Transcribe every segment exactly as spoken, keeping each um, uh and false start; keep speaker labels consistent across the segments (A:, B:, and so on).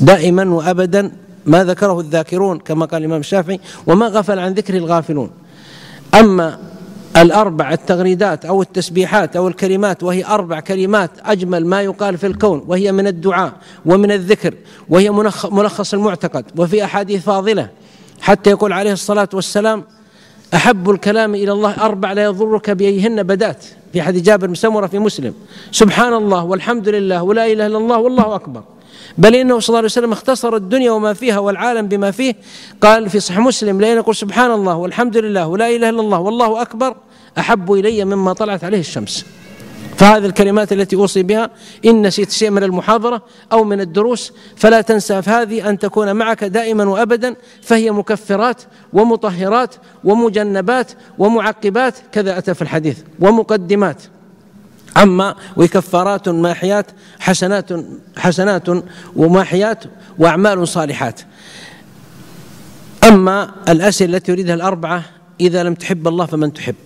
A: دائما وأبدا ما ذكره الذاكرون كما قال الإمام الشافعي، وما غفل عن ذكره الغافلون. أما الأربع التغريدات أو التسبيحات أو الكلمات، وهي أربع كلمات أجمل ما يقال في الكون، وهي من الدعاء ومن الذكر، وهي ملخص المعتقد، وفي أحاديث فاضلة حتى يقول عليه الصلاة والسلام: أحب الكلام إلى الله أربع لا يضرك بأيهن بدأت، في حديث جابر بن سمرة في مسلم: سبحان الله والحمد لله ولا إله إلا الله والله أكبر. بل إنه صلى الله عليه وسلم اختصر الدنيا وما فيها والعالم بما فيه، قال في صحيح مسلم: لأن يقول سبحان الله والحمد لله ولا إله إلا الله والله أكبر أحب إلي مما طلعت عليه الشمس. فهذه الكلمات التي أوصي بها، إن نسيت شيء من المحاضرة أو من الدروس فلا تنسى هذه أن تكون معك دائما وأبدا، فهي مكفرات ومطهرات ومجنبات ومعقبات، كذا أتى في الحديث، ومقدمات. أما وكفارات ماحيات، حسنات حسنات وماحيات وأعمال صالحات. أما الأسئلة التي يريدها الأربعة: إذا لم تحب الله فمن تحب،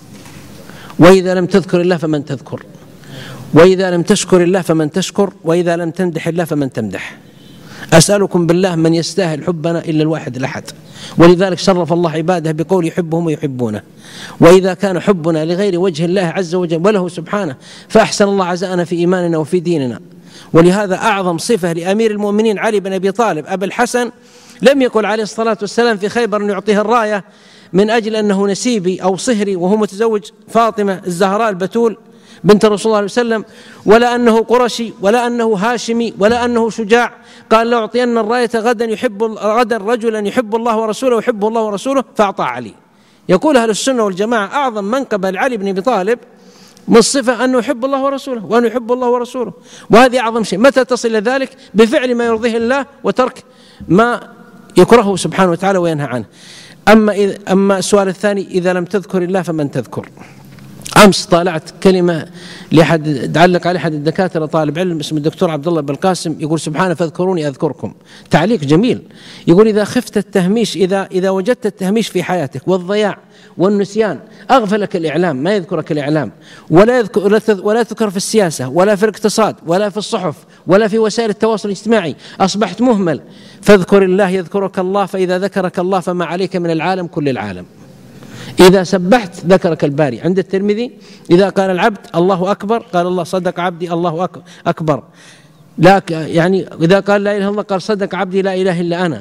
A: وإذا لم تذكر الله فمن تذكر، وإذا لم تشكر الله فمن تشكر، وإذا لم تمدح الله فمن تمدح. أسألكم بالله من يستاهل حبنا إلا الواحد الأحد، ولذلك شرف الله عباده بقول يحبهم ويحبونه. وإذا كان حبنا لغير وجه الله عز وجل وله سبحانه فأحسن الله عزاءنا في إيماننا وفي ديننا. ولهذا أعظم صفة لأمير المؤمنين علي بن أبي طالب أبا الحسن، لم يقل عليه الصلاة والسلام في خيبر أن يعطيه الراية من أجل أنه نسيبي أو صهري وهو متزوج فاطمة الزهراء البتول بنت رسول الله صلى الله عليه وسلم، ولا أنه قرشي ولا أنه هاشمي ولا أنه شجاع. قال: لو أعطين الراية غدا يحب غدا رجلا يحب الله ورسوله ويحبه الله ورسوله فأعطى علي. يقول أهل السنة والجماعة: أعظم منقبة لعلي بن أبي طالب من الصفة أنه يحب الله ورسوله، وأنه يحب الله ورسوله، وهذه أعظم شيء. متى تصل إلى ذلك؟ بفعل ما يرضيه الله وترك ما يكرهه سبحانه وتعالى وينهى عنه. أما إذا أما السؤال الثاني: إذا لم تذكر الله فمن تذكر. أمس طالعت كلمة لأحد تعلق عليه أحد الدكاترة طالب علم اسمه الدكتور عبد الله بن القاسم، يقول: سبحانه فاذكروني أذكركم. تعليق جميل، يقول: إذا خفت التهميش، إذا إذا وجدت التهميش في حياتك والضياع والنسيان، أغفلك الإعلام، ما يذكرك الإعلام، ولا يذكر ولا تذكر في السياسة ولا في الاقتصاد ولا في الصحف ولا في وسائل التواصل الاجتماعي، أصبحت مهمل. فاذكر الله يذكرك الله، فإذا ذكرك الله فما عليك من العالم كل العالم. إذا سبحت ذكرك الباري. عند الترمذي: إذا قال العبد الله أكبر قال الله صدق عبدي الله أكبر. لا يعني إذا قال لا إله إلا الله قال صدق عبدي لا إله إلا أنا،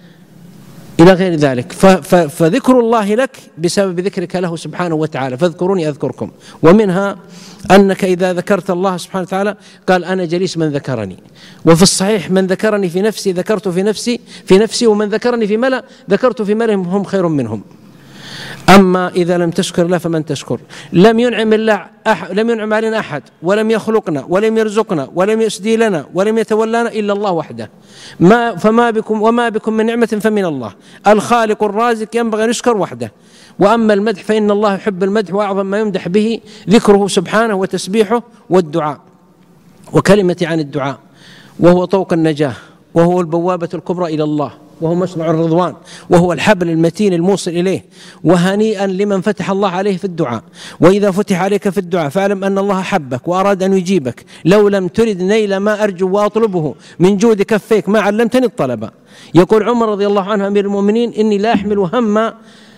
A: إلى غير ذلك. فذكر الله لك بسبب ذكرك له سبحانه وتعالى: فاذكروني أذكركم. ومنها أنك إذا ذكرت الله سبحانه وتعالى قال: أنا جليس من ذكرني. وفي الصحيح: من ذكرني في نفسي ذكرت في نفسي في نفسي ومن ذكرني في ملأ ذكرت في ملأ هم خير منهم. أما إذا لم تشكر الله فمن تشكر. لم ينعم الله أح... لم ينعم علينا أحد، ولم يخلقنا ولم يرزقنا ولم يسدي لنا ولم يتولانا إلا الله وحده. ما فما بكم وما بكم من نعمة فمن الله، الخالق الرازق ينبغي أن يشكر وحده. وأما المدح فإن الله يحب المدح، وأعظم ما يمدح به ذكره سبحانه وتسبيحه والدعاء. وكلمتي عن الدعاء: وهو طوق النجاة، وهو البوابة الكبرى إلى الله، وهو مصنع الرضوان، وهو الحبل المتين الموصل إليه. وهنيئا لمن فتح الله عليه في الدعاء. وإذا فتح عليك في الدعاء فاعلم أن الله حبك وأراد أن يجيبك. لو لم ترد نيل ما أرجو وأطلبه من جود كفيك ما علمتني الطلب. يقول عمر رضي الله عنه أمير المؤمنين: إني لا أحمل هم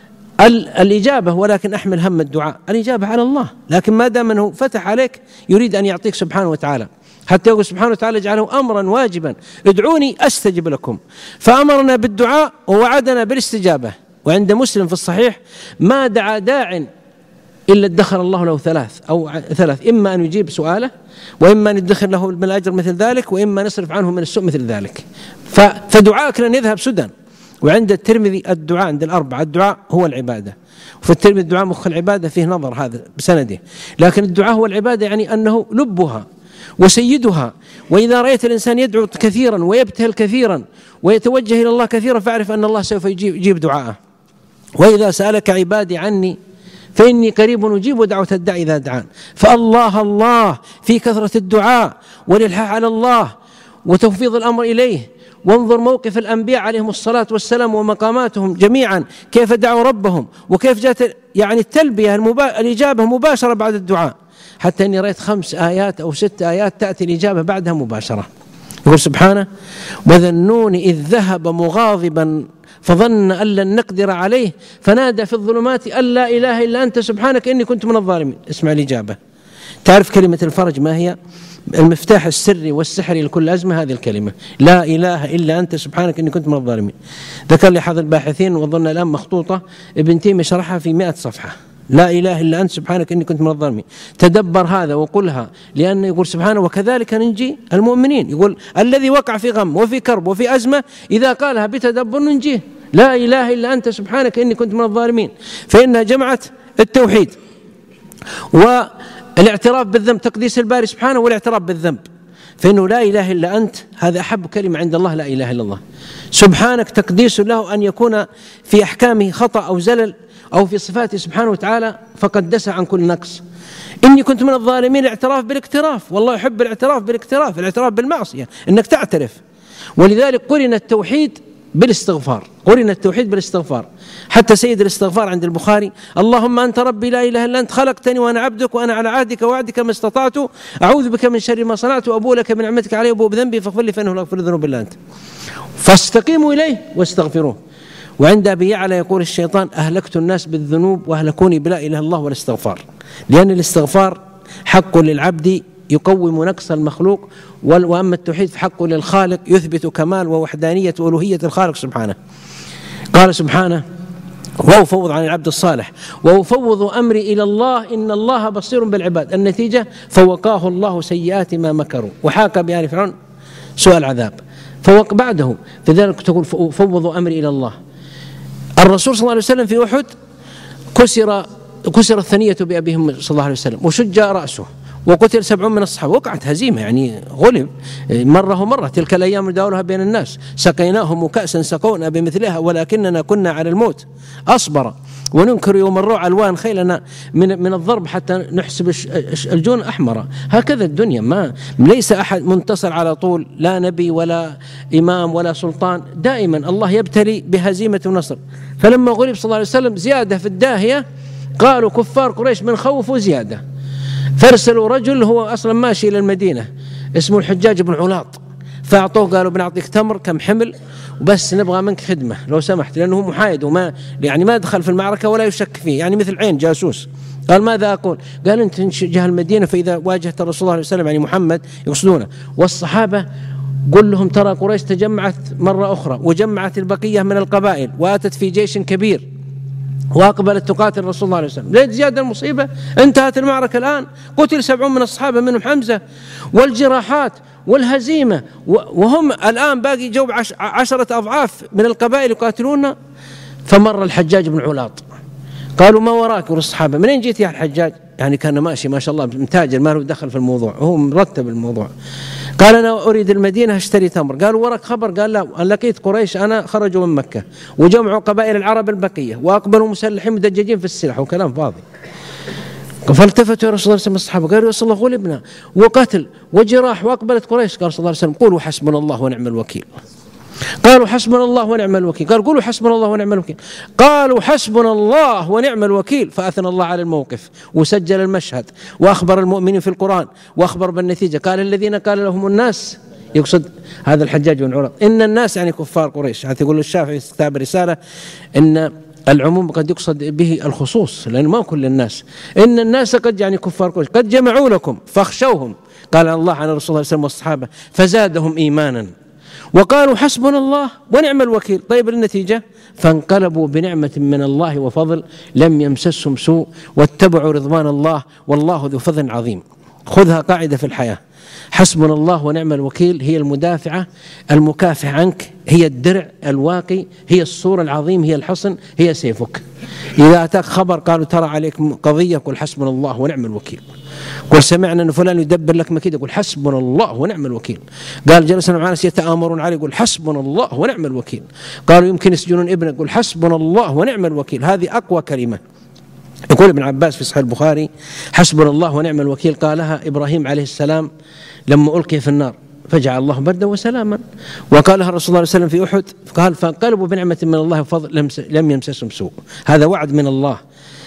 A: الإجابة ولكن أحمل هم الدعاء. الإجابة على الله، لكن ما دام أنه فتح عليك يريد أن يعطيك سبحانه وتعالى، حتى يقول سبحانه وتعالى: اجعله أمرا واجبا ادعوني أستجب لكم. فأمرنا بالدعاء ووعدنا بالاستجابة. وعند مسلم في الصحيح: ما دعا داع إلا ادخر الله له ثلاث أو ثلاث: إما أن يجيب سؤاله، وإما أن يدخر له من الأجر مثل ذلك، وإما نصرف عنه من السوء مثل ذلك. فدعاءك لن يذهب سدى. وعند الترمذي الدعاء عند الأربعة: الدعاء هو العبادة. وفي الترمذي الدعاء مخ العبادة، فيه نظر هذا بسنده، لكن الدعاء هو العبادة، يعني أنه لبها وسيدها. وإذا رأيت الإنسان يدعو كثيرا ويبتهل كثيرا ويتوجه إلى الله كثيرا فاعرف أن الله سوف يجيب دعاءه. وإذا سألك عبادي عني فإني قريب أجيب دعوة الداعي إذا دعان. فالله الله في كثرة الدعاء والإلحاح على الله وتفويض الأمر إليه. وانظر موقف الأنبياء عليهم الصلاة والسلام ومقاماتهم جميعا، كيف دعوا ربهم، وكيف جاءت يعني التلبية المبا... الإجابة مباشرة بعد الدعاء، حتى أني رأيت خمس آيات أو ست آيات تأتي الإجابة بعدها مباشرة. يقول سبحانه: وذا النون إذ ذهب مغاضبا فظن أن لن نقدر عليه فنادى في الظلمات أن لا إله إلا أنت سبحانك إني كنت من الظالمين. اسمع الإجابة. تعرف كلمة الفرج ما هي؟ المفتاح السري والسحري لكل أزمة هذه الكلمة: لا إله إلا أنت سبحانك إني كنت من الظالمين. ذكر لي أحد الباحثين وظن الآن مخطوطة ابن تيمية شرحها في مئة صفحة: لا إله إلا أنت سبحانك إني كنت من الظالمين. تدبر هذا وقلها، لأنه يقول سبحانه: وكذلك ننجي المؤمنين. يقول الذي وقع في غم وفي كرب وفي أزمة إذا قالها بتدبر ننجيه: لا إله إلا أنت سبحانك إني كنت من الظالمين. فإنها جمعت التوحيد والاعتراف بالذنب، تقديس الباري سبحانه والاعتراف بالذنب. فإنه لا إله إلا أنت هذا أحب كلمة عند الله، لا إله إلا الله. سبحانك تقديس له أن يكون في أحكامه خطأ أو زلل، أو في صفاته سبحانه وتعالى فقدس عن كل نقص. إني كنت من الظالمين، الاعتراف بالاقتراف، والله يحب الاعتراف بالاقتراف، الاعتراف بالمعصية إنك تعترف. ولذلك قرن التوحيد بالاستغفار، قرن التوحيد بالاستغفار. حتى سيد الاستغفار عند البخاري: اللهم أنت ربي لا إله إلا أنت خلقتني وأنا عبدك وأنا على عهدك ووعدك ما استطعت أعوذ بك من شر ما صنعت وأبوء لك بنعمتك علي وأبوء بذنبي فاغفر لي فإنه لا يغفر الذنوب إلا أنت فاستقيموا إليه واستغفروه. وعند أبي يعلى يقول الشيطان: أهلكت الناس بالذنوب وأهلكوني بلا إله إلا الله والاستغفار. لأن الاستغفار حق للعبد يقوم نقص المخلوق، وأما التوحيد فحق للخالق يثبت كمال ووحدانية وألوهية الخالق سبحانه. قال سبحانه: وأفوض عن العبد الصالح وأفوض أمري إلى الله إن الله بصير بالعباد. النتيجة: فوقاه الله سيئات ما مكروا وحاك بآل فرعون سوء العذاب. فوق بعده فذلك تقول: فوض أمري إلى الله. الرسول صلى الله عليه وسلم في أحد كسر كسر الثنية بأبيهم صلى الله عليه وسلم وشج رأسه وقتل سبعون من الصحابة. وقعت هزيمة، يعني غلب مرة ومرة. تلك الأيام نداولها بين الناس، سقيناهم كأسا سقونا بمثلها ولكننا كنا على الموت أصبر وننكر يوم الروع ألوان خيلنا من من الضرب حتى نحسب الجون أحمر. هكذا الدنيا، ما ليس أحد منتصر على طول، لا نبي ولا إمام ولا سلطان، دائما الله يبتلي بهزيمة ونصر. فلما غلب صلى الله عليه وسلم زيادة في الداهية، قالوا كفار قريش من خوفوا زيادة، فارسلوا رجل هو أصلا ماشي إلى المدينة اسمه الحجاج بن علاط، فأعطوه قالوا بنعطيك تمر كم حمل وبس نبغى منك خدمة لو سمحت، لأنه محايد وما يعني ما دخل في المعركة ولا يشك فيه، يعني مثل عين جاسوس. قال: ماذا أقول؟ قال: أنت تجاه المدينة فإذا واجهت الرسول صلى الله عليه وسلم يعني محمد يقصدونه والصحابة قل لهم ترى قريش تجمعت مرة أخرى وجمعت البقية من القبائل وآتت في جيش كبير وأقبلت تقاتل الرسول صلى الله عليه وسلم. ليه زيادة المصيبة؟ انتهت المعركة الآن، قتل سبعون من الصحابة منهم حمزة، والجراحات والهزيمة، وهم الآن باقي جو عشرة أضعاف من القبائل يقاتلون. فمر الحجاج بن علاط، قالوا: ما وراك والصحابة؟ منين جيت يا الحجاج؟ يعني كان ماشي ما شاء الله متاجر، ما له دخل في الموضوع، هو مرتب الموضوع. قال: أنا أريد المدينة أشتري تمر. قالوا: وراك خبر؟ قال: لا، أن لقيت قريش أنا خرجوا من مكة وجمعوا قبائل العرب البقية وأقبلوا مسلحين مدججين في السلاح وكلام فاضي. فالتفتوا يا رسول الله الصحابة قالوا: يا رسول الله غلبنا وقتل وجراح وأقبلت قريش. قال صلى الله عليه وسلم: قولوا حسبنا الله ونعم الوكيل. قالوا: حسبنا الله ونعم الوكيل. قال: قولوا حسبنا الله ونعم الوكيل. قالوا: حسبنا الله ونعم الوكيل. فأثنى الله على الموقف وسجل المشهد وأخبر المؤمنين في القرآن وأخبر بالنتيجة. قال: الذين قال لهم الناس، يقصد هذا الحجاج بن علاط، إن الناس يعني كفار قريش. حتى يقول الشافعي في كتاب الرسالة إن العموم قد يقصد به الخصوص، لأن ما كل الناس، إن الناس قد يعني كفار قريش قد جمعوا لكم فاخشوهم. قال الله عن الرسول صلى الله عليه وسلم والصحابة: فزادهم إيمانا وقالوا حسبنا الله ونعم الوكيل. طيب النتيجة: فانقلبوا بنعمة من الله وفضل لم يمسسهم سوء واتبعوا رضوان الله والله ذو فضل عظيم. خذها قاعدة في الحياة: حسبنا الله ونعم الوكيل هي المدافعة المكافح عنك، هي الدرع الواقي، هي الصورة العظيم، هي الحصن، هي سيفك. إذا أتاك خبر قالوا ترى عليكم قضية، قل حسبنا الله ونعم الوكيل. قل سمعنا أن فلان يدبر لك مكيد، يقول حسبنا الله ونعم الوكيل. قال جلسنا مع ناس يتآمرون عليه، يقول حسبنا الله ونعم الوكيل. قالوا يمكن يسجنون ابنك، يقول حسبنا الله ونعم الوكيل. هذه أقوى كلمة. يقول ابن عباس في صحيح البخاري: حسبنا الله ونعم الوكيل قالها إبراهيم عليه السلام لما ألقي في النار فجعل الله بردا وسلاما، وقالها الرسول صلى الله عليه وسلم في أحد قال: فانقلبوا بنعمة من الله وفضل لم يمسسهم سوء. هذا وعد من الله.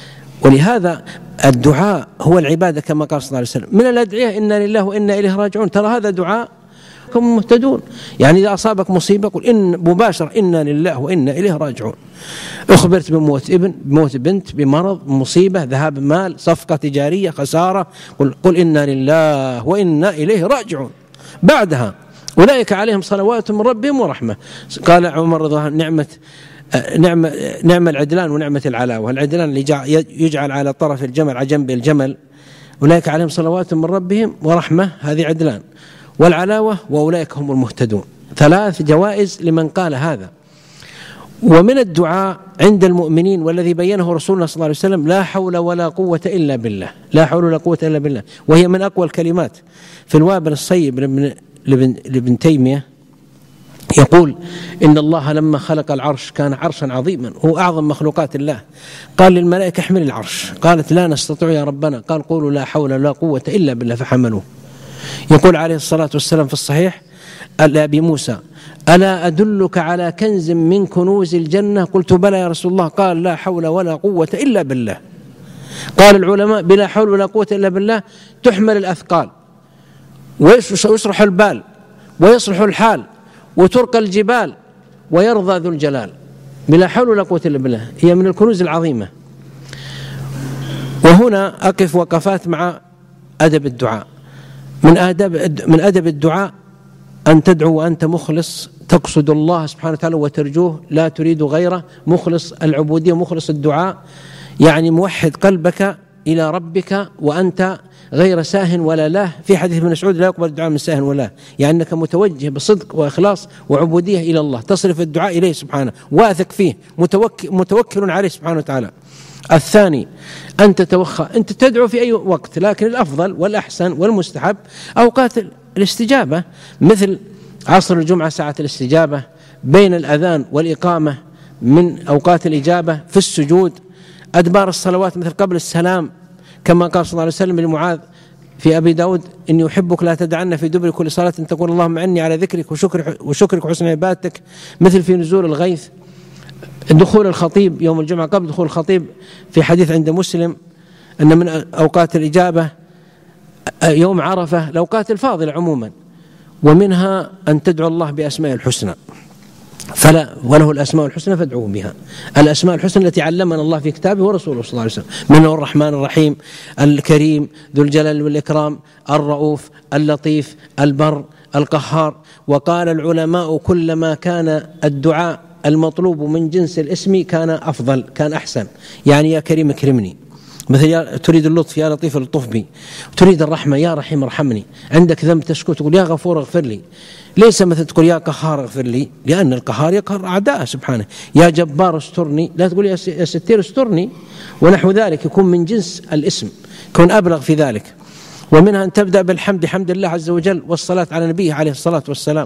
A: ولهذا الدعاء هو العبادة كما قال صلى الله عليه وسلم: من الأدعية إنا لله وإنا إليه راجعون. ترى هذا دعاء وأولئك هم المهتدون. يعني إذا أصابك مصيبة قل إن مباشرة إنا لله وإنا إليه راجعون. أخبرت بموت ابن، بموت بنت، بمرض، بمصيبة، ذهاب مال، صفقة تجارية، خسارة، قل, قل إنا لله وإنا إليه راجعون. بعدها أولئك عليهم صلوات من ربهم ورحمة. قال عمر رضي الله عنه نعمة نعم نعم العدلان ونعمة العلاوة. العدلان اللي يجعل على طرف الجمل على جنب الجمل، أولئك عليهم صلوات من ربهم ورحمة، هذه عدلان. والعلاوة وأولئك هم المهتدون. ثلاث جوائز لمن قال هذا. ومن الدعاء عند المؤمنين والذي بينه رسولنا صلى الله عليه وسلم لا حول ولا قوة إلا بالله، لا حول ولا قوة إلا بالله، وهي من أقوى الكلمات. في الوابل الصيب لابن, لابن تيمية يقول إن الله لما خلق العرش كان عرشا عظيما، هو أعظم مخلوقات الله. قال للملائكة احمل العرش، قالت لا نستطيع يا ربنا، قال قولوا لا حول ولا قوة إلا بالله فحملوه. يقول عليه الصلاة والسلام في الصحيح لأبي موسى ألا أدلك على كنز من كنوز الجنة؟ قلت بلى يا رسول الله، قال لا حول ولا قوة إلا بالله. قال العلماء بلا حول ولا قوة إلا بالله تحمل الأثقال ويصرح البال ويصلح الحال وترقى الجبال ويرضى ذو الجلال. بلا حول ولا قوة إلا بالله هي من الكنوز العظيمة. وهنا أقف وقفات مع أدب الدعاء. من أدب من أدب الدعاء أن تدعو وأنت مخلص، تقصد الله سبحانه وتعالى وترجوه، لا تريد غيره، مخلص العبودية مخلص الدعاء، يعني موحد قلبك إلى ربك وأنت غير ساهن ولا له. في حديث ابن مسعود لا يقبل الدعاء من ساهن ولا، يعني أنك متوجه بصدق وإخلاص وعبودية إلى الله، تصرف الدعاء إليه سبحانه، واثق فيه، متوكل, متوكل عليه سبحانه وتعالى. الثاني أن تتوخى، أنت تدعو في أي وقت، لكن الأفضل والأحسن والمستحب أوقات الاستجابة، مثل عصر الجمعة ساعة الاستجابة، بين الأذان والإقامة من أوقات الإجابة، في السجود، أدبار الصلوات مثل قبل السلام، كما قال صلى الله عليه وسلم لمعاذ في أبي داود إني أحبك لا تدعنا في دبر كل صلاة تقول اللهم عني على ذكرك وشكرك, وشكرك وحسن عبادتك، مثل في نزول الغيث، دخول الخطيب يوم الجمعة قبل دخول الخطيب، في حديث عند مسلم أن من أوقات الإجابة يوم عرفة، الأوقات الفاضلة عموما. ومنها أن تدعو الله بأسماء الحسنى، فلا وله الأسماء الحسنى فادعوه بها. الأسماء الحسنى التي علمنا الله في كتابه ورسوله صلى الله عليه وسلم، منه الرحمن الرحيم، الكريم، ذو الجلال والإكرام، الرؤوف، اللطيف، البر، القهار. وقال العلماء كلما كان الدعاء المطلوب من جنس الاسم كان أفضل، كان أحسن. يعني يا كريم اكرمني، مثل يا تريد اللطف يا لطيف الطف بي، تريد الرحمة يا رحيم ارحمني، عندك ذنب تشكو تقول يا غفور اغفر لي، ليس مثل تقول يا قهار اغفر لي، لأن القهار يقهر أعداءه سبحانه. يا جبار استرني، لا تقول يا ستير استرني، ونحو ذلك، يكون من جنس الاسم، يكون أبلغ في ذلك. ومنها أن تبدأ بالحمد، حمد الله عز وجل، والصلاة على نبيه عليه الصلاة والسلام.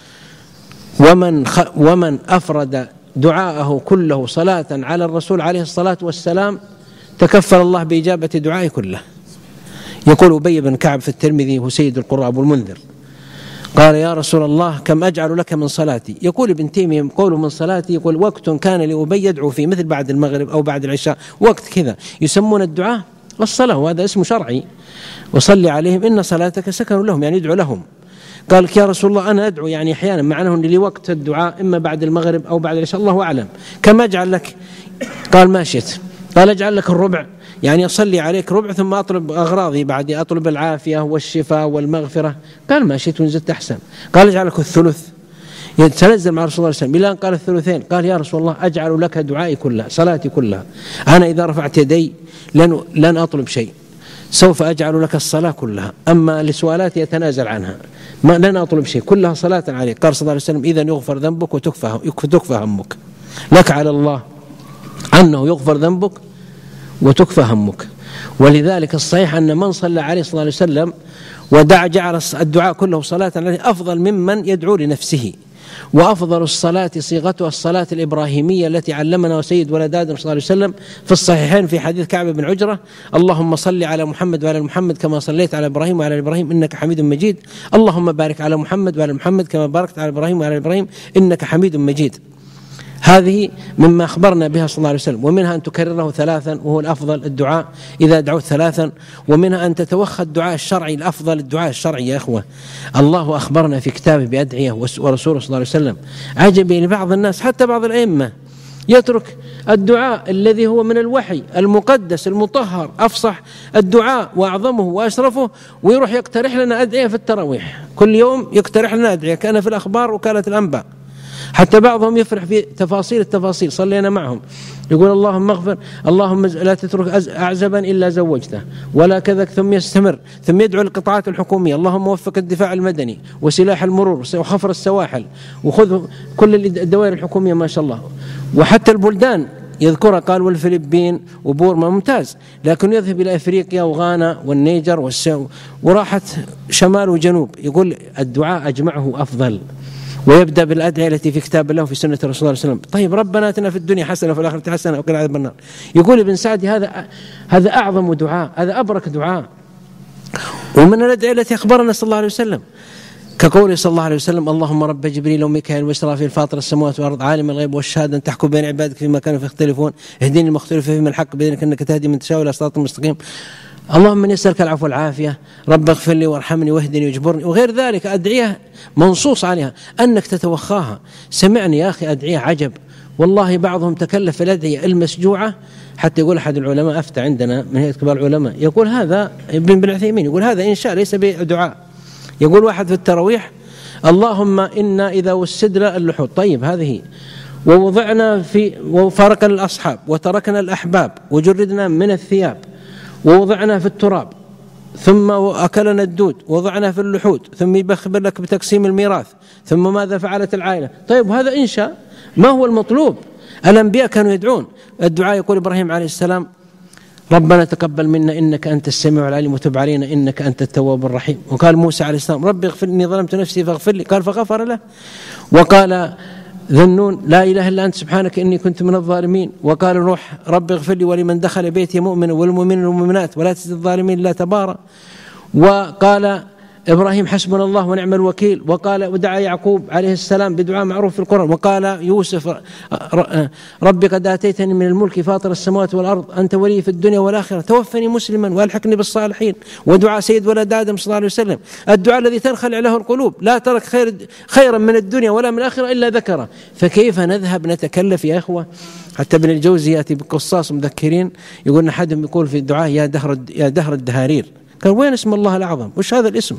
A: ومن, خ... ومن أفرد دعاءه كله صلاة على الرسول عليه الصلاة والسلام تكفل الله بإجابة دعائه كله. يقول أبي بن كعب في الترمذي هو سيد القراء أبو المنذر، قال يا رسول الله كم أجعل لك من صلاتي؟ يقول ابن تيمية قوله من صلاتي، يقول وقت كان لأبي يدعو فيه مثل بعد المغرب أو بعد العشاء، وقت كذا يسمون الدعاء الصلاة، وهذا اسم شرعي، وصلي عليهم إن صلاتك سكن لهم، يعني يدعو لهم. قال يا رسول الله أنا أدعو يعني أحيانا معناه أن لي وقت الدعاء إما بعد المغرب أو بعد العشاء، الله أعلم، كم أجعل لك؟ قال ما شئت. قال أجعل لك الربع، يعني أصلي عليك ربع ثم أطلب أغراضي بعد، أطلب العافية والشفاء والمغفرة. قال ما شئت وزدت أحسن. قال أجعل لك الثلث، يتنزل مع رسول الله صلى الله عليه وسلم إلى أن قال الثلثين. قال يا رسول الله أجعل لك دعائي كلها، صلاتي كلها، أنا إذا رفعت يدي لن, لن أطلب شيء، سوف أجعل لك الصلاة كلها، أما لسؤالاتي يتنازل عنها، ما لن أطلب شيء، كلها صلاة عليك. قال صلى الله عليه وسلم إذا يغفر ذنبك وتكفى تكفى همك، لك على الله أنه يغفر ذنبك وتكفى همك. ولذلك الصحيح أن من صلى عليه صلى الله عليه وسلم ودع جعل الدعاء كله صلاة عليه أفضل ممن يدعو لنفسه. وأفضل الصلاة صيغتها الصلاة الإبراهيمية التي علمنا وسيد ولد آدم صلى الله عليه وسلم في الصحيحين في حديث كعب بن عجرة اللهم صل على محمد وعلى محمد كما صليت على إبراهيم وعلى إبراهيم إنك حميد مجيد، اللهم بارك على محمد وعلى محمد كما باركت على إبراهيم وعلى إبراهيم إنك حميد مجيد. هذه مما أخبرنا بها صلى الله عليه وسلم. ومنها أن تكرره ثلاثا وهو الأفضل الدعاء إذا دعوت ثلاثا. ومنها أن تتوخى الدعاء الشرعي الأفضل الدعاء الشرعي يا أخوة. الله أخبرنا في كتابه بأدعية ورسوله صلى الله عليه وسلم. عجبي لبعض الناس حتى بعض الأئمة يترك الدعاء الذي هو من الوحي المقدس المطهر أفصح الدعاء وأعظمه وأشرفه، ويروح يقترح لنا أدعية في التراويح. كل يوم يقترح لنا أدعية كان في الأخبار وكالة الأنباء. حتى بعضهم يفرح في تفاصيل التفاصيل. صلينا معهم يقول اللهم اغفر، اللهم لا تترك أعزبا إلا زوجته ولا كذا، ثم يستمر، ثم يدعو القطاعات الحكومية اللهم وفق الدفاع المدني وسلاح المرور وخفر السواحل، وخذ كل الدوائر الحكومية ما شاء الله. وحتى البلدان يذكرها قال والفلبين وبورما ممتاز، لكن يذهب إلى أفريقيا وغانا والنيجر والسو وراحت شمال وجنوب. يقول الدعاء أجمعه أفضل، ويبدأ بالأدعية التي في كتاب الله وفي سنة الرسول صلى الله عليه وسلم. طيب ربنا آتنا في الدنيا حسنة وفي الآخرة حسنة وقنا عذاب النار. يقول ابن سعدي هذا هذا أعظم دعاء، هذا أبرك دعاء. ومن الأدعية التي أخبرنا صلى الله عليه وسلم كقوله صلى الله عليه وسلم اللهم رب جبريل وميكائيل وإسرافيل فاطر السماوات والأرض عالم الغيب والشهادة أن تحكم بين عبادك فيما كانوا يختلفون اهدني المختلف فيهم الحق بإذنك إنك تهدي من تشاء إلى صراط مستقيم. اللهم من يسألك العفو والعافية، رب اغفر لي وارحمني واهدني واجبرني، وغير ذلك أدعية منصوص عليها أنك تتوخاها. سمعني يا أخي أدعية عجب والله. بعضهم تكلف الأدعية المسجوعة حتى يقول أحد العلماء أفتى عندنا من هيئة كبار العلماء يقول هذا ابن بن عثيمين يقول هذا إنشاء ليس بدعاء. يقول واحد في التراويح اللهم إنا إذا وسدنا اللحوظ، طيب هذه ووضعنا في وفارقنا الأصحاب وتركنا الأحباب وجردنا من الثياب ووضعنا في التراب ثم أكلنا الدود ووضعنا في اللحود ثم يخبر لك بتقسيم الميراث ثم ماذا فعلت العائلة. طيب هذا إنشاء، ما هو المطلوب؟ الأنبياء كانوا يدعون الدعاء. يقول إبراهيم عليه السلام ربنا تقبل منا إنك أنت السميع العليم وتب علينا إنك أنت التواب الرحيم. وقال موسى عليه السلام ربي اغفر لي ظلمت نفسي فاغفر لي، قال فغفر له. وقال ذنون لا إله إلا أنت سبحانك إني كنت من الظالمين. وقال نوح رب اغفر لي ولمن دخل بيتي مؤمنا والمؤمنين والمؤمنات ولا تزد الظالمين إلا تبارا. وقال إبراهيم حسبنا الله ونعم الوكيل. وقال ودعا يعقوب عليه السلام بدعاء معروف في القرآن. وقال يوسف ربي قد آتيتني من الملك فاطر السماوات والأرض أنت ولي في الدنيا والآخرة توفني مسلما والحقني بالصالحين. ودعاء سيد ولد آدم صلى الله عليه وسلم الدعاء الذي تنخلع له القلوب، لا ترك خير خيرا من الدنيا ولا من الآخرة إلا ذكره. فكيف نذهب نتكلف يا إخوة؟ حتى ابن الجوزي يأتي بقصاص مذكرين يقول أحدهم يقول في الدعاء يا دهر يا دهر الدهارير، قال وين اسم الله الأعظم؟ وش هذا الاسم؟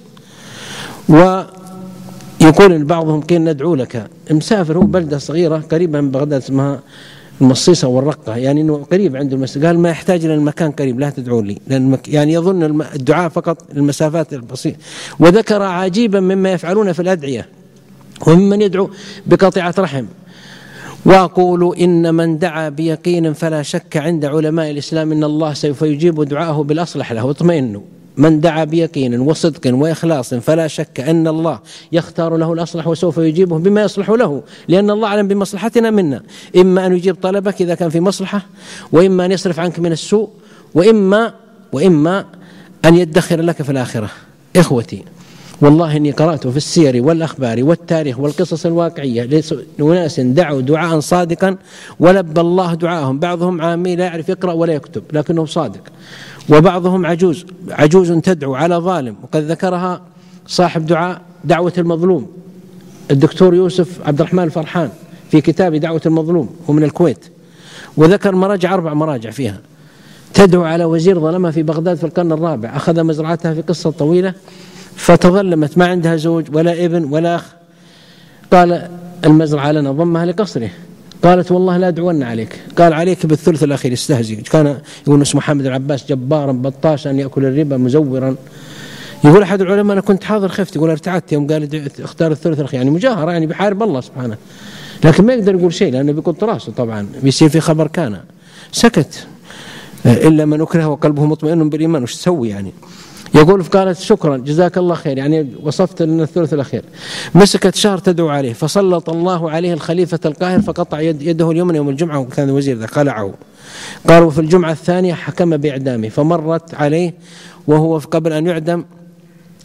A: ويقول بعضهم قيل ندعو لك. مسافر هو بلدة صغيرة قريبة من بغداد اسمها المصيصة والرقة، يعني إنه قريب عنده المسجد. قال ما يحتاج إلى المكان قريب لا تدعو لي، لأن يعني يظن الدعاء فقط المسافات البسيطة. وذكر عجيبا مما يفعلون في الأدعية وممن يدعو بقطيعة رحم. وأقول إن من دعا بيقين فلا شك عند علماء الإسلام إن الله سوف يجيب دعاءه بالأصلح له واطمئنوا. من دعا بيقين وصدق وإخلاص فلا شك أن الله يختار له الأصلح وسوف يجيبه بما يصلح له، لأن الله أعلم بمصلحتنا منا. إما أن يجيب طلبك إذا كان في مصلحة، وإما أن يصرف عنك من السوء، وإما وإما أن يدخر لك في الآخرة. إخوتي والله إني قرأت في السير والأخبار والتاريخ والقصص الواقعية لناس دعوا دعاء صادقا ولبى الله دعاءهم. بعضهم عامي لا يعرف يقرأ ولا يكتب لكنه صادق، وبعضهم عجوز عجوز تدعو على ظالم، وقد ذكرها صاحب دعاء دعوة المظلوم الدكتور يوسف عبد الرحمن الفرحان في كتاب دعوة المظلوم، هو من الكويت، وذكر مراجع أربع مراجع فيها. تدعو على وزير ظلمها في بغداد في القرن الرابع، أخذ مزرعتها في قصة طويلة فتظلمت ما عندها زوج ولا ابن ولا أخ. قال المزرعة لنا ضمها لقصره. قالت والله لا أدعون عليك. قال عليك بالثلث الأخير. استهزئ. كان يقول اسمه محمد العباس جبارا بطاشا يأكل الربا مزورا. يقول أحد العلماء أنا كنت حاضر خفت، يقول ارتعدت يوم قال اختار الثلث الأخير، يعني مجاهرة يعني بحارب الله سبحانه، لكن ما يقدر يقول شيء لأنه بيقول راسه طبعا بيصير في خبر كان. سكت إلا من أكره وقلبه مطمئن بالإيمان. وش تسوي يعني؟ يقول قالت شكرا جزاك الله خير، يعني وصفت لنا الثلث الأخير. مسكت شهر تدعو عليه فسلط الله عليه الخليفة القاهر فقطع يد يده اليمنى يوم الجمعة، وكان الوزير ذا قلعه. قالوا في الجمعة الثانية حكم بإعدامه، فمرت عليه وهو قبل أن يعدم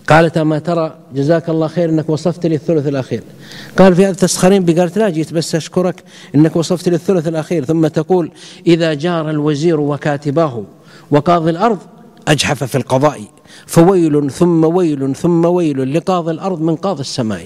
A: قالت ما ترى جزاك الله خير أنك وصفت لي الثلث الأخير. قال في هذا تسخرين بي؟ قالت لا، جيت بس أشكرك أنك وصفت لي الثلث الأخير. ثم تقول إذا جار الوزير وكاتباه وقاضي الأرض أجحف في القضاء فويل ثم ويل ثم ويل لقاضي الأرض من قاضي السماء.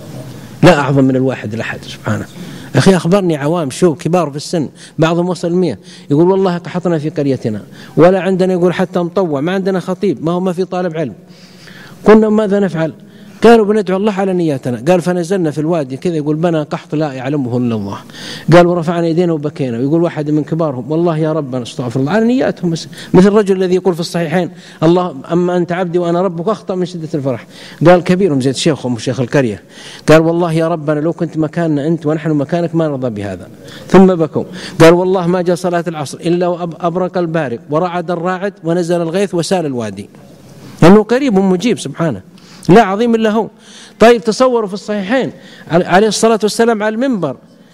A: لا أعظم من الواحد الأحد سبحانه. أخي أخبرني عوام شو كبار في السن، بعضهم وصل المية، يقول والله قحطنا في قريتنا ولا عندنا، يقول حتى مطوع، ما عندنا خطيب، ما هو ما في طالب علم. قلنا ماذا نفعل؟ قالوا بندعو الله على نياتنا. قال فنزلنا في الوادي كذا، يقول بنا قحط لا يعلمه إلا الله. قال ورفعنا يدينا وبكينا. ويقول واحد من كبارهم والله يا ربنا استغفر الله، على نياتهم، مثل الرجل الذي يقول في الصحيحين الله أما أنت عبدي وأنا ربك، أخطأ من شدة الفرح. قال كبيرهم زيد شيخهم شيخ القرية، قال والله يا ربنا لو كنت مكاننا أنت ونحن مكانك ما نرضى بهذا. ثم بكوا. قال والله ما جاء صلاة العصر إلا وأبرق البارق ورعد الراعد ونزل الغيث وسال الوادي، لأنه قريب مجيب سبحانه، لا عظيم إلا هو. طيب تصوروا في الصحيحين عليه الصلاة والسلام على المنبر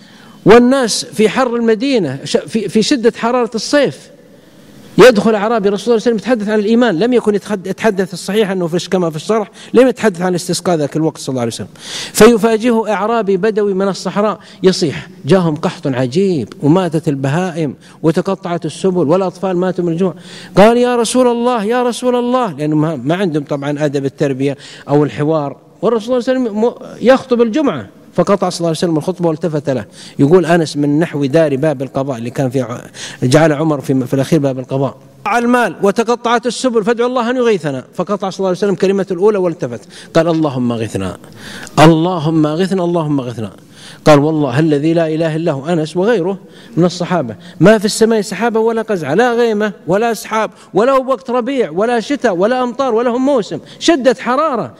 A: والناس في حر المدينة في شدة حرارة الصيف، يدخل أعرابي رسول الله صلى الله عليه وسلم يتحدث عن الإيمان، لم يكن يتحدث الصحيح أنه في كما في الشرح، لم يتحدث عن الاستسقاء ذاك الوقت صلى الله عليه وسلم. فيفاجئه أعرابي بدوي من الصحراء يصيح جاهم قحط عجيب وماتت البهائم وتقطعت السبل والأطفال ماتوا من الجوع. قال يا رسول الله يا رسول الله، لأنه ما عندهم طبعا أدب التربية أو الحوار، والرسول صلى الله عليه وسلم يخطب الجمعة، فقطع صلى الله عليه وسلم الخطبة والتفت له. يقول أنس من نحو دار باب القضاء اللي كان في جعل عمر في, في الأخير باب القضاء. المال وتقطعت السبل فادعوا الله أن يغيثنا، فقطع صلى الله عليه وسلم كلمة الأولى والتفت قال اللهم اغثنا اللهم اغثنا اللهم اغثنا. قال والله الذي لا إله إلا هو، أنس وغيره من الصحابة، ما في السماء سحابة ولا قزعة، لا غيمة ولا سحاب ولا وقت ربيع ولا شتاء ولا أمطار ولا هم موسم، شدة حرارة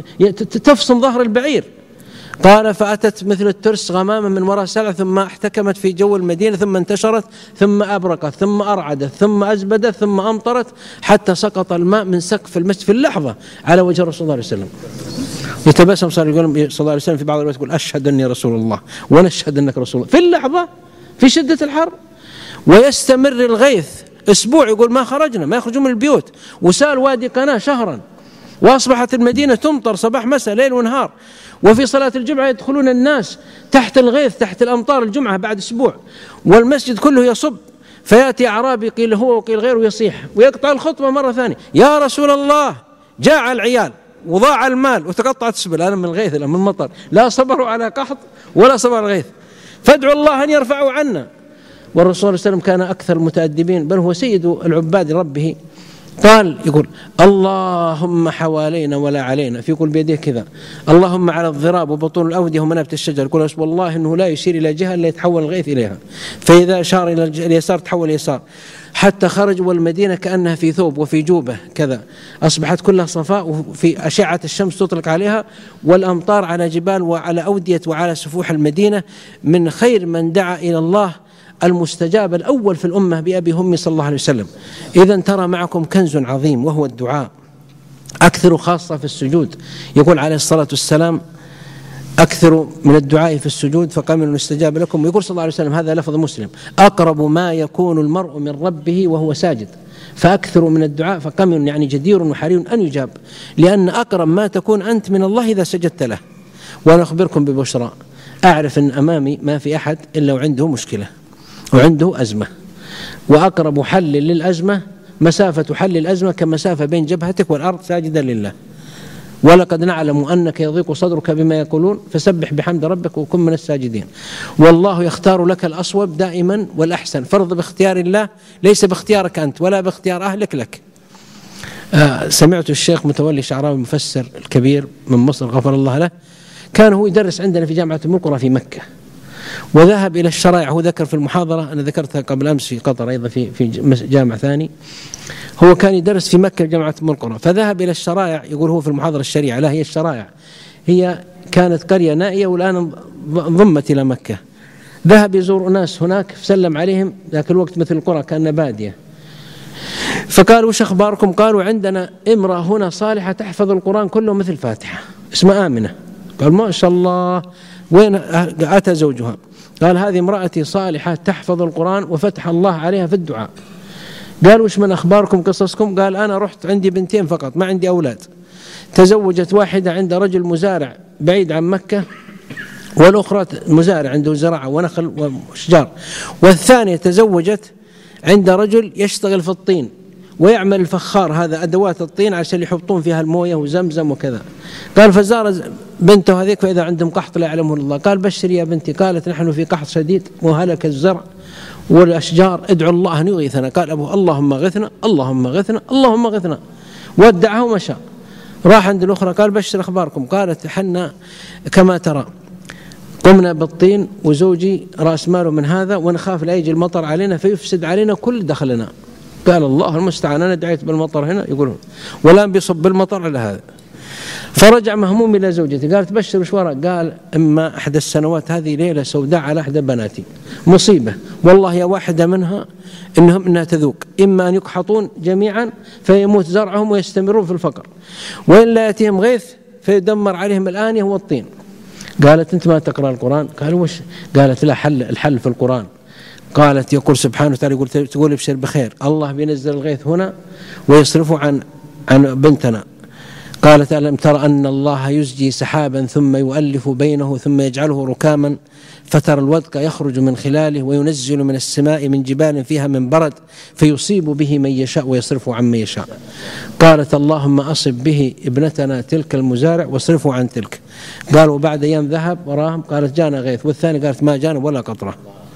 A: تفصم ظهر البعير. قال فأتت مثل الترس غمامة من وراء سلع ثم احتكمت في جو المدينة ثم انتشرت ثم أبرقت ثم أرعدت ثم أزبدت ثم أمطرت حتى سقط الماء من سقف المسجد في اللحظة على وجه رسول الله صلى الله عليه وسلم. يتبسم صار يقول صلى الله عليه وسلم في بعض الوقت يقول أشهد أني رسول الله ونشهد أنك رسول الله، في اللحظة في شدة الحر. ويستمر الغيث أسبوع، يقول ما خرجنا، ما يخرجون من البيوت، وسال وادي قناة شهرا، وأصبحت المدينة تمطر صباح مساء ليل ونهار. وفي صلاة الجمعة يدخلون الناس تحت الغيث تحت الأمطار الجمعة بعد أسبوع، والمسجد كله يصب، فيأتي أعرابي قيل هو وقيل غيره يصيح ويقطع الخطبة مرة ثانية يا رسول الله جاع العيال وضاع المال وتقطعت السبل. أنا من الغيث من المطر، لا صبروا على قحط ولا صبر الغيث، فادعوا الله أن يرفعوا عنا. والرسول صلى الله عليه وسلم كان أكثر المتأدبين، بل هو سيد العباد ربه. قال يقول اللهم حوالينا ولا علينا، في يقول بيده كذا اللهم على الضراب وبطون الأودية ومنابت الشجر. يقول والله إنه لا يشير إلى جهة إلا يتحول الغيث إليها، فإذا أشار إلى اليسار تحول اليسار، حتى خرج والمدينة كأنها في ثوب وفي جوبة كذا، أصبحت كلها صفاء وفي أشعة الشمس تطلق عليها، والأمطار على جبال وعلى أودية وعلى سفوح المدينة. من خير من دعا إلى الله المستجاب الأول في الأمة بأبي همي صلى الله عليه وسلم. إذن ترى معكم كنز عظيم وهو الدعاء، أكثر خاصة في السجود. يقول عليه الصلاة والسلام أكثر من الدعاء في السجود فقامل استجاب لكم. ويقول صلى الله عليه وسلم هذا لفظ مسلم أقرب ما يكون المرء من ربه وهو ساجد، فأكثر من الدعاء فقامل يعني جدير وحري أن يجاب، لأن أقرب ما تكون أنت من الله إذا سجدت له. وأنا أخبركم ببشرى، أعرف أن أمامي ما في أحد إلا وعنده مشكلة وعنده أزمة، وأقرب حل للأزمة مسافة حل الأزمة كمسافة بين جبهتك والأرض ساجدا لله. ولقد نعلم أنك يضيق صدرك بما يقولون فسبح بحمد ربك وكن من الساجدين. والله يختار لك الأصوب دائما والأحسن، فرض باختيار الله ليس باختيارك أنت ولا باختيار أهلك لك. آه سمعت الشيخ متولي شعراوي المفسر الكبير من مصر غفر الله له، كان هو يدرس عندنا في جامعة أم القرى في مكة، وذهب إلى الشرائع. هو ذكر في المحاضرة، أنا ذكرتها قبل أمس في قطر أيضا في في جامع ثاني، هو كان يدرس في مكة جامعة أم القرى، فذهب إلى الشرائع. يقول هو في المحاضرة الشريعة، لا هي الشرائع هي كانت قرية نائية والآن ضمت إلى مكة. ذهب يزور ناس هناك فسلم عليهم، ذاك الوقت مثل القرى كأنها بادية، فقالوا وش أخباركم؟ قالوا عندنا امرأة هنا صالحة تحفظ القرآن كله مثل فاتحة اسمها آمنة. قال ما شاء الله، وين أتى زوجها؟ قال هذه امرأتي صالحة تحفظ القرآن وفتح الله عليها في الدعاء. قال وش من أخباركم قصصكم؟ قال أنا رحت عندي بنتين فقط ما عندي أولاد، تزوجت واحدة عند رجل مزارع بعيد عن مكة، والأخرى مزارع عنده زراعة ونخل وشجار، والثانية تزوجت عند رجل يشتغل في الطين ويعمل الفخار، هذا أدوات الطين عشان يحطون فيها الموية وزمزم وكذا. قال فزار بنته هذيك فإذا عندهم قحط لا يعلمه الله. قال بشر يا بنتي. قالت نحن في قحط شديد وهلك الزرع والأشجار، ادعو الله أن يغيثنا. قال أبوه اللهم غثنا اللهم غثنا اللهم غثنا، ودعه ومشى. راح عند الأخرى قال بشر أخباركم. قالت حنا كما ترى قمنا بالطين وزوجي رأس ماله من هذا ونخاف لا يجي المطر علينا فيفسد علينا كل دخلنا. قال الله المستعان، أنا دعيت بالمطر هنا يقولون ولا بيصب بالمطر على هذا. فرجع مهموم إلى زوجته قالت بشر وش وراء؟ قال إما أحد السنوات هذه ليلة سوداء على أحد بناتي، مصيبة والله يا واحدة منها إنهم إنها تذوق، إما أن يقحطون جميعا فيموت زرعهم ويستمرون في الفقر، وإن لا يأتيهم غيث فيدمر عليهم الآنية والطين. قالت أنت ما تقرأ القرآن؟ قال وش؟ قالت لا، حل الحل في القرآن. قالت يقول سبحانه وتعالى يقول تقول ابشر بخير، الله بينزل الغيث هنا ويصرفه عن عن بنتنا. قالت ألم ترى أن الله يزجي سحابا ثم يؤلف بينه ثم يجعله ركاما فترى الودق يخرج من خلاله وينزل من السماء من جبال فيها من برد فيصيب به من يشاء ويصرفه عن من يشاء. قالت اللهم أصب به ابنتنا تلك المزارع واصرفه عن تلك. قالوا بعد أيام ذهب وراهم، قالت جانا غيث، والثاني قالت ما جانا ولا قطرة.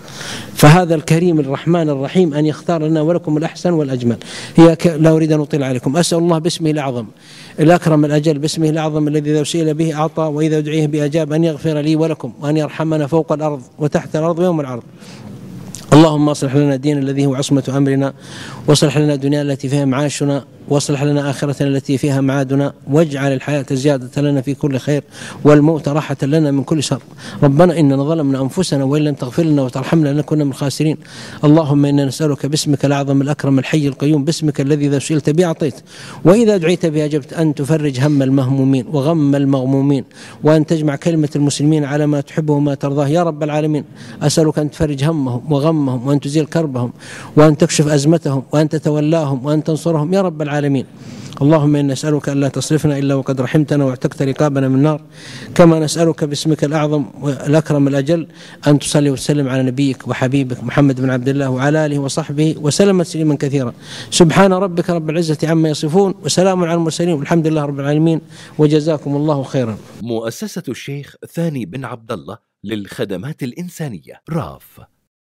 A: فهذا الكريم الرحمن الرحيم أن يختار لنا ولكم الأحسن والأجمل. هي ك... لا أريد أن أطيل عليكم. أسأل الله باسمه الأعظم الأكرم الأجل، باسمه الأعظم الذي إذا سئل به أعطى وإذا أدعيه بأجاب، أن يغفر لي ولكم وأن يرحمنا فوق الأرض وتحت الأرض ويوم العرض. اللهم اصلح لنا الدين الذي هو عصمة أمرنا، واصلح لنا الدنيا التي فيها معاشنا، واصلح لنا آخرتنا التي فيها معادنا، واجعل الحياة زيادة لنا في كل خير والموت راحة لنا من كل شر. ربنا إننا ظلمنا أنفسنا وإن لم تغفر لنا وترحمنا لنكن من الخاسرين. اللهم إنا نسألك باسمك الأعظم الأكرم الحي القيوم، باسمك الذي إذا سئلت به أعطيت وإذا دعيت به أجبت، أن تفرج هم المهمومين وغم المغمومين، وأن تجمع كلمة المسلمين على ما تحبه وما ترضاه يا رب العالمين. أسألك أن تفرج همهم وغمهم وأن تزيل كربهم وأن تكشف أزمتهم وأن تتولاهم وأن تنصرهم يا رب العالمين. اللهم إنا نسألك أن لا تصرفنا إلا وقد رحمتنا واعتقت رقابنا من النار. كما نسألك باسمك الأعظم والأكرم الأجل أن تصلي وتسلم على نبيك وحبيبك محمد بن عبد الله وعلى آله وصحبه وسلم تسليما كثيرا. سبحان ربك رب العزة عما يصفون وسلام على المرسلين والحمد لله رب العالمين وجزاكم الله خيرا.
B: مؤسسة الشيخ ثاني بن عبد الله للخدمات الإنسانية راف.